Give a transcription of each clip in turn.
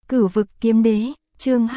Cửu vực kiếm đế, chương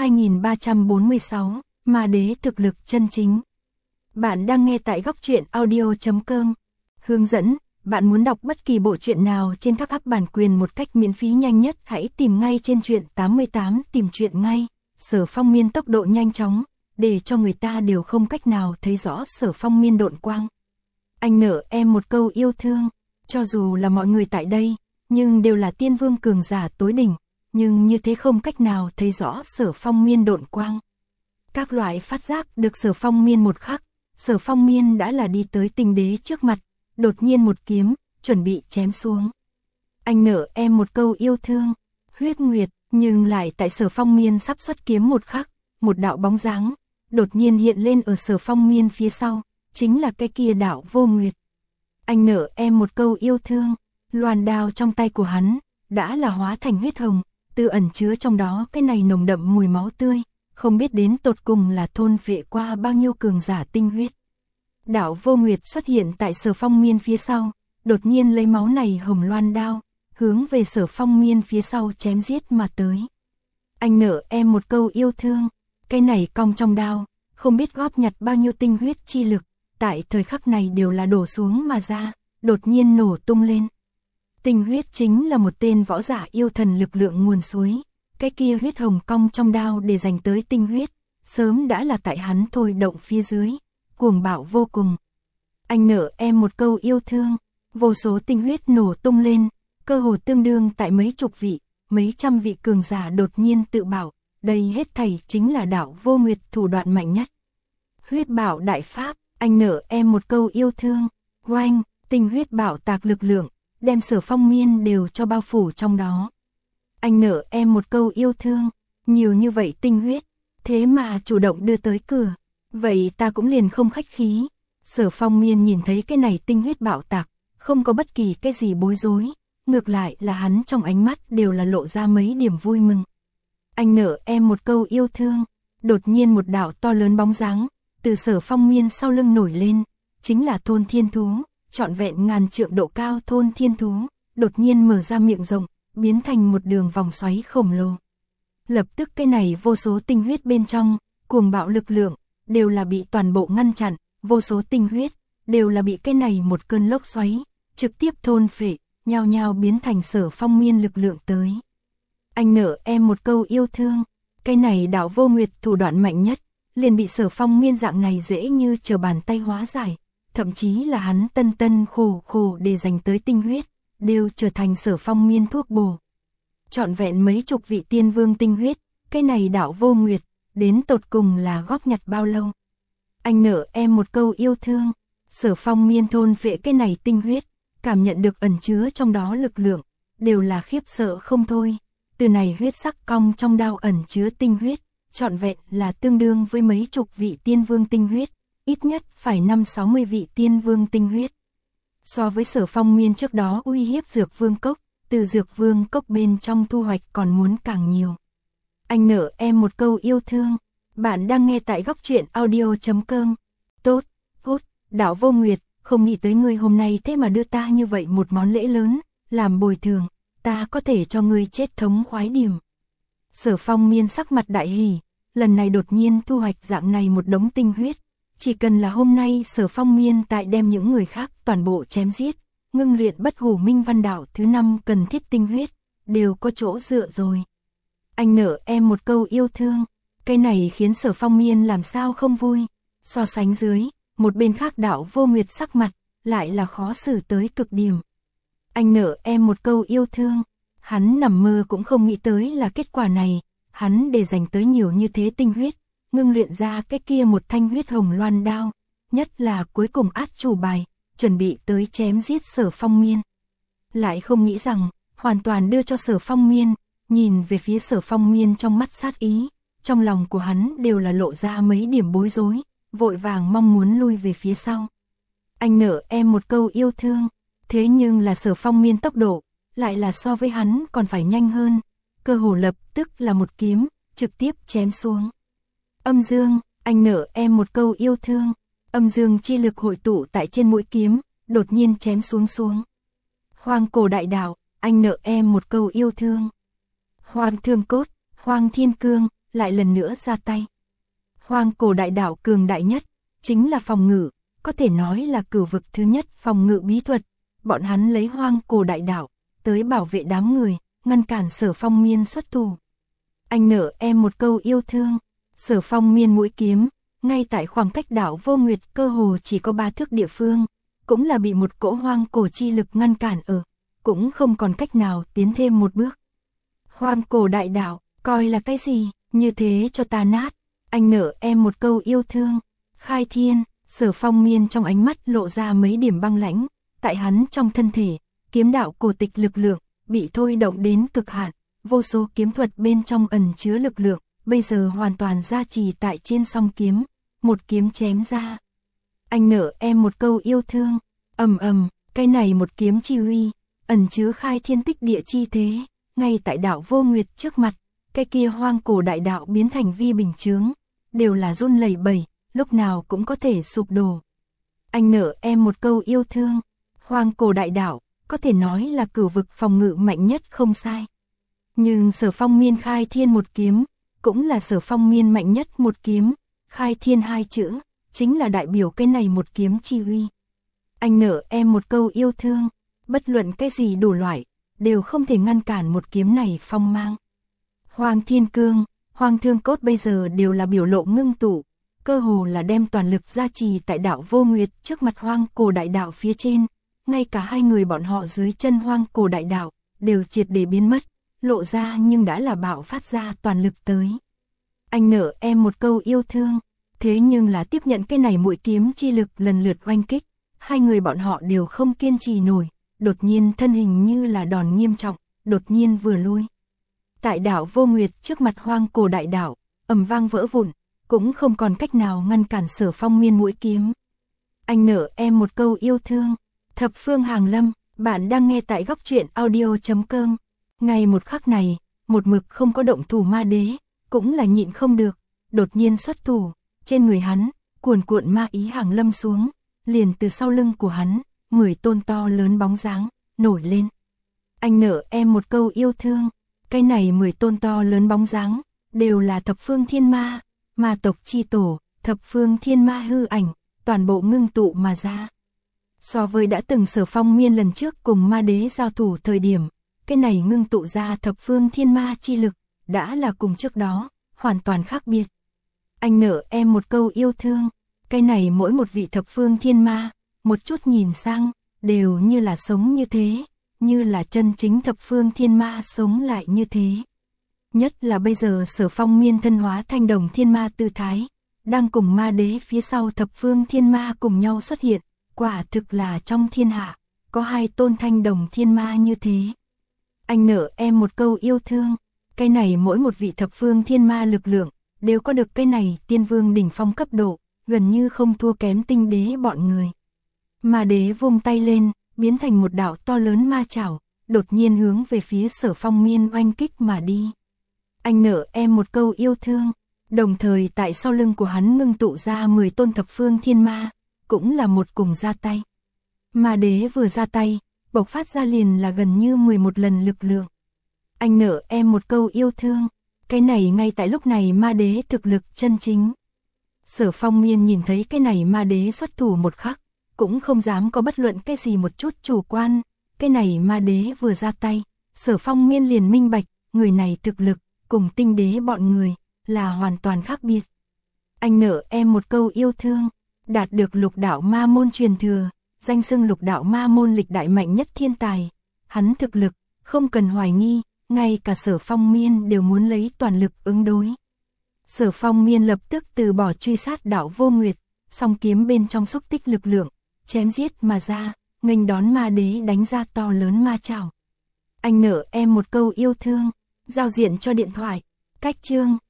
2346, ma đế thực lực chân chính. Bạn đang nghe tại góc truyện audio.com. Hướng dẫn, bạn muốn đọc bất kỳ bộ truyện nào trên các app bản quyền một cách miễn phí nhanh nhất, hãy tìm ngay trên truyện 88 tìm truyện ngay. Sở Phong Miên tốc độ nhanh chóng, để cho người ta đều không cách nào thấy rõ Sở Phong Miên độn quang. Anh nợ em một câu yêu thương, cho dù là mọi người tại đây, nhưng đều là tiên vương cường giả tối đỉnh, nhưng như thế không cách nào thấy rõ Sở Phong Miên độn quang. Các loại phát giác được Sở Phong Miên một khắc, Sở Phong Miên đã là đi tới tinh đế trước mặt, đột nhiên một kiếm, chuẩn bị chém xuống. Anh nợ em một câu yêu thương, huyết nguyệt, nhưng lại tại Sở Phong Miên sắp xuất kiếm một khắc, một đạo bóng dáng, đột nhiên hiện lên ở Sở Phong Miên phía sau, chính là cái kia đạo vô nguyệt. Anh nợ em một câu yêu thương, loan đao trong tay của hắn, đã là hóa thành huyết hồng, tự ẩn chứa trong đó cái này nồng đậm mùi máu tươi, không biết đến tột cùng là thôn phệ qua bao nhiêu cường giả tinh huyết. Đạo vô nguyệt xuất hiện tại Sở Phong Miên phía sau, đột nhiên lấy máu này hồng loan đao, hướng về Sở Phong Miên phía sau chém giết mà tới. Anh nợ em một câu yêu thương, cái này cong trong đao, không biết góp nhặt bao nhiêu tinh huyết chi lực, tại thời khắc này đều là đổ xuống mà ra, đột nhiên nổ tung lên. Tinh huyết chính là một tên võ giả yêu thần lực lượng nguồn suối, cái kia huyết hồng cong trong đao để dành tới tinh huyết, sớm đã là tại hắn thôi động phía dưới, cuồng bạo vô cùng. Anh nợ em một câu yêu thương, vô số tinh huyết nổ tung lên, cơ hồ tương đương tại mấy chục vị, mấy trăm vị cường giả đột nhiên tự bảo, đây hết thảy chính là đạo vô nguyệt thủ đoạn mạnh nhất. Huyết bảo đại pháp, anh nợ em một câu yêu thương, oanh, tinh huyết bảo tạc lực lượng, đem Sở Phong Miên đều cho bao phủ trong đó. Anh nợ em một câu yêu thương, nhiều như vậy tinh huyết, thế mà chủ động đưa tới cửa, vậy ta cũng liền không khách khí. Sở Phong Miên nhìn thấy cái này tinh huyết bạo tạc, không có bất kỳ cái gì bối rối, ngược lại là hắn trong ánh mắt đều là lộ ra mấy điểm vui mừng. Anh nợ em một câu yêu thương, đột nhiên một đạo to lớn bóng dáng, từ Sở Phong Miên sau lưng nổi lên, chính là thôn thiên thú, trọn vẹn ngàn trượng độ cao thôn thiên thú, đột nhiên mở ra miệng rộng, biến thành một đường vòng xoáy khổng lồ. Lập tức cái này vô số tinh huyết bên trong, cuồng bạo lực lượng, đều là bị toàn bộ ngăn chặn, vô số tinh huyết, đều là bị cái này một cơn lốc xoáy, trực tiếp thôn phệ, nhao nhao biến thành Sở Phong Miên lực lượng tới. Anh nợ em một câu yêu thương, cái này đạo vô nguyệt thủ đoạn mạnh nhất, liền bị Sở Phong Miên dạng này dễ như trở bàn tay hóa giải, thậm chí là hắn tân tân khổ khổ để dành tới tinh huyết, đều trở thành Sở Phong Miên thuốc bổ. Trọn vẹn mấy chục vị tiên vương tinh huyết, cái này đạo vô nguyệt, đến tột cùng là góp nhặt bao lâu. Anh nợ em một câu yêu thương, Sở Phong Miên thôn phệ cái này tinh huyết, cảm nhận được ẩn chứa trong đó lực lượng, đều là khiếp sợ không thôi. Từ này huyết sắc cong trong đao ẩn chứa tinh huyết, trọn vẹn là tương đương với mấy chục vị tiên vương tinh huyết, ít nhất phải 5-60 vị tiên vương tinh huyết. So với Sở Phong Miên trước đó uy hiếp Dược Vương Cốc, từ Dược Vương Cốc bên trong thu hoạch còn muốn càng nhiều. Anh nợ em một câu yêu thương, bạn đang nghe tại góc truyện audio.com. Tốt, đạo vô nguyệt, không nghĩ tới ngươi hôm nay thế mà đưa ta như vậy một món lễ lớn, làm bồi thường, ta có thể cho ngươi chết thống khoái điểm. Sở Phong Miên sắc mặt đại hỉ, lần này đột nhiên thu hoạch dạng này một đống tinh huyết, chỉ cần là hôm nay Sở Phong Miên tại đem những người khác toàn bộ chém giết, ngưng luyện bất hủ minh văn đạo thứ 5 cần thiết tinh huyết, đều có chỗ dựa rồi. Anh nợ em một câu yêu thương, cái này khiến Sở Phong Miên làm sao không vui, so sánh dưới, một bên khác đạo vô nguyệt sắc mặt, lại là khó xử tới cực điểm. Anh nợ em một câu yêu thương, hắn nằm mơ cũng không nghĩ tới là kết quả này, hắn để dành tới nhiều như thế tinh huyết, ngưng luyện ra cái kia một thanh huyết hồng loan đao, nhất là cuối cùng át chủ bài, chuẩn bị tới chém giết Sở Phong Miên. Lại không nghĩ rằng, hoàn toàn đưa cho Sở Phong Miên, nhìn về phía Sở Phong Miên trong mắt sát ý, trong lòng của hắn đều là lộ ra mấy điểm bối rối, vội vàng mong muốn lui về phía sau. Anh nợ em một câu yêu thương, thế nhưng là Sở Phong Miên tốc độ, lại là so với hắn còn phải nhanh hơn, cơ hồ lập tức là một kiếm, trực tiếp chém xuống. Âm dương, anh nợ em một câu yêu thương, âm dương chi lực hội tụ tại trên mũi kiếm, đột nhiên chém xuống. Hoang cổ đại đạo, anh nợ em một câu yêu thương. Hoang thương cốt, Hoang Thiên Cương lại lần nữa ra tay. Hoang cổ đại đạo cường đại nhất, chính là phòng ngự, có thể nói là cửu vực thứ nhất phòng ngự bí thuật. Bọn hắn lấy hoang cổ đại đạo tới bảo vệ đám người, ngăn cản Sở Phong Miên xuất thủ. Anh nợ em một câu yêu thương. Sở Phong Miên mũi kiếm, ngay tại khoảng cách đảo Vô Nguyệt cơ hồ chỉ có 3 thước địa phương, cũng là bị một cỗ hoang cổ chi lực ngăn cản ở, cũng không còn cách nào tiến thêm một bước. Hoang cổ đại đạo, coi là cái gì, như thế cho ta nát. Anh nợ em một câu yêu thương. Khai thiên, Sở Phong Miên trong ánh mắt lộ ra mấy điểm băng lãnh, tại hắn trong thân thể, kiếm đạo cổ tịch lực lượng bị thôi động đến cực hạn, vô số kiếm thuật bên trong ẩn chứa lực lượng, bây giờ hoàn toàn gia trì tại trên song kiếm, một kiếm chém ra. Anh nợ em một câu yêu thương. Ầm ầm, cái này một kiếm chi uy, ẩn chứa khai thiên tích địa chi thế, ngay tại đảo Vô Nguyệt trước mặt, cái kia hoang cổ đại đạo biến thành vi bình chướng, đều là run lẩy bẩy, lúc nào cũng có thể sụp đổ. Anh nợ em một câu yêu thương. Hoang cổ đại đạo, có thể nói là cửu vực phòng ngự mạnh nhất không sai. Nhưng Sở Phong Miên khai thiên một kiếm, cũng là Sở Phong Miên mạnh nhất một kiếm, khai thiên hai chữ, chính là đại biểu cái này một kiếm chi uy. Anh nợ em một câu yêu thương, bất luận cái gì đủ loại, đều không thể ngăn cản một kiếm này phong mang. Hoang Thiên Cương, Hoang Thương Cốt bây giờ đều là biểu lộ ngưng tụ, cơ hồ là đem toàn lực gia trì tại đảo Vô Nguyệt trước mặt hoang cổ đại đạo phía trên, ngay cả hai người bọn họ dưới chân hoang cổ đại đạo, đều triệt để biến mất, lộ ra nhưng đã là bạo phát ra toàn lực tới. Anh nợ em một câu yêu thương, thế nhưng là tiếp nhận cái này mũi kiếm chi lực lần lượt oanh kích, hai người bọn họ đều không kiên trì nổi, đột nhiên thân hình như là đòn nghiêm trọng, đột nhiên vừa lui. Tại đảo Vô Nguyệt trước mặt hoang cổ đại đạo, ầm vang vỡ vụn, cũng không còn cách nào ngăn cản Sở Phong Miên mũi kiếm. Anh nợ em một câu yêu thương. Thập phương Hàng Lâm, bạn đang nghe tại Góc Truyện Audio.com. Ngày một khắc này, một mực không có động thủ ma đế, cũng là nhịn không được, đột nhiên xuất thủ, trên người hắn, cuồn cuộn ma ý hàng lâm xuống, liền từ sau lưng của hắn, 10 tôn to lớn bóng dáng, nổi lên. Anh nợ em một câu yêu thương, cái này 10 tôn to lớn bóng dáng, đều là thập phương thiên ma, ma tộc chi tổ, thập phương thiên ma hư ảnh, toàn bộ ngưng tụ mà ra. So với đã từng Sở Phong Miên lần trước cùng ma đế giao thủ thời điểm, cái này ngưng tụ ra thập phương thiên ma chi lực, đã là cùng trước đó, hoàn toàn khác biệt. Anh nợ em một câu yêu thương, cái này mỗi một vị thập phương thiên ma, một chút nhìn sang, đều như là sống như thế, như là chân chính thập phương thiên ma sống lại như thế. Nhất là bây giờ Sở Phong Miên thân hóa thanh đồng thiên ma tư thái, đang cùng ma đế phía sau thập phương thiên ma cùng nhau xuất hiện, quả thực là trong thiên hạ, có hai tôn thanh đồng thiên ma như thế. Anh nợ em một câu yêu thương, cái này mỗi một vị thập phương thiên ma lực lượng, đều có được cái này tiên vương đỉnh phong cấp độ, gần như không thua kém tinh đế bọn người. Ma đế vung tay lên, biến thành một đạo to lớn ma chảo, đột nhiên hướng về phía Sở Phong Miên oanh kích mà đi. Anh nợ em một câu yêu thương, đồng thời tại sau lưng của hắn ngưng tụ ra 10 tôn thập phương thiên ma, cũng là một cùng ra tay. Ma đế vừa ra tay, bộc phát ra liền là gần như 11 lần lực lượng. Anh nợ em một câu yêu thương, cái này ngay tại lúc này ma đế thực lực chân chính. Sở Phong Miên nhìn thấy cái này ma đế xuất thủ một khắc, cũng không dám có bất luận cái gì một chút chủ quan, cái này ma đế vừa ra tay, Sở Phong Miên liền minh bạch, người này thực lực, cùng tinh đế bọn người, là hoàn toàn khác biệt. Anh nợ em một câu yêu thương, đạt được lục đạo ma môn truyền thừa, danh xưng lục đạo ma môn lịch đại mạnh nhất thiên tài, hắn thực lực, không cần hoài nghi, ngay cả Sở Phong Miên đều muốn lấy toàn lực ứng đối. Sở Phong Miên lập tức từ bỏ truy sát đảo Vô Nguyệt, song kiếm bên trong xúc tích lực lượng, chém giết mà ra, nghênh đón ma đế đánh ra to lớn ma chảo. Anh nợ em một câu yêu thương, giao diện cho điện thoại, cách chương.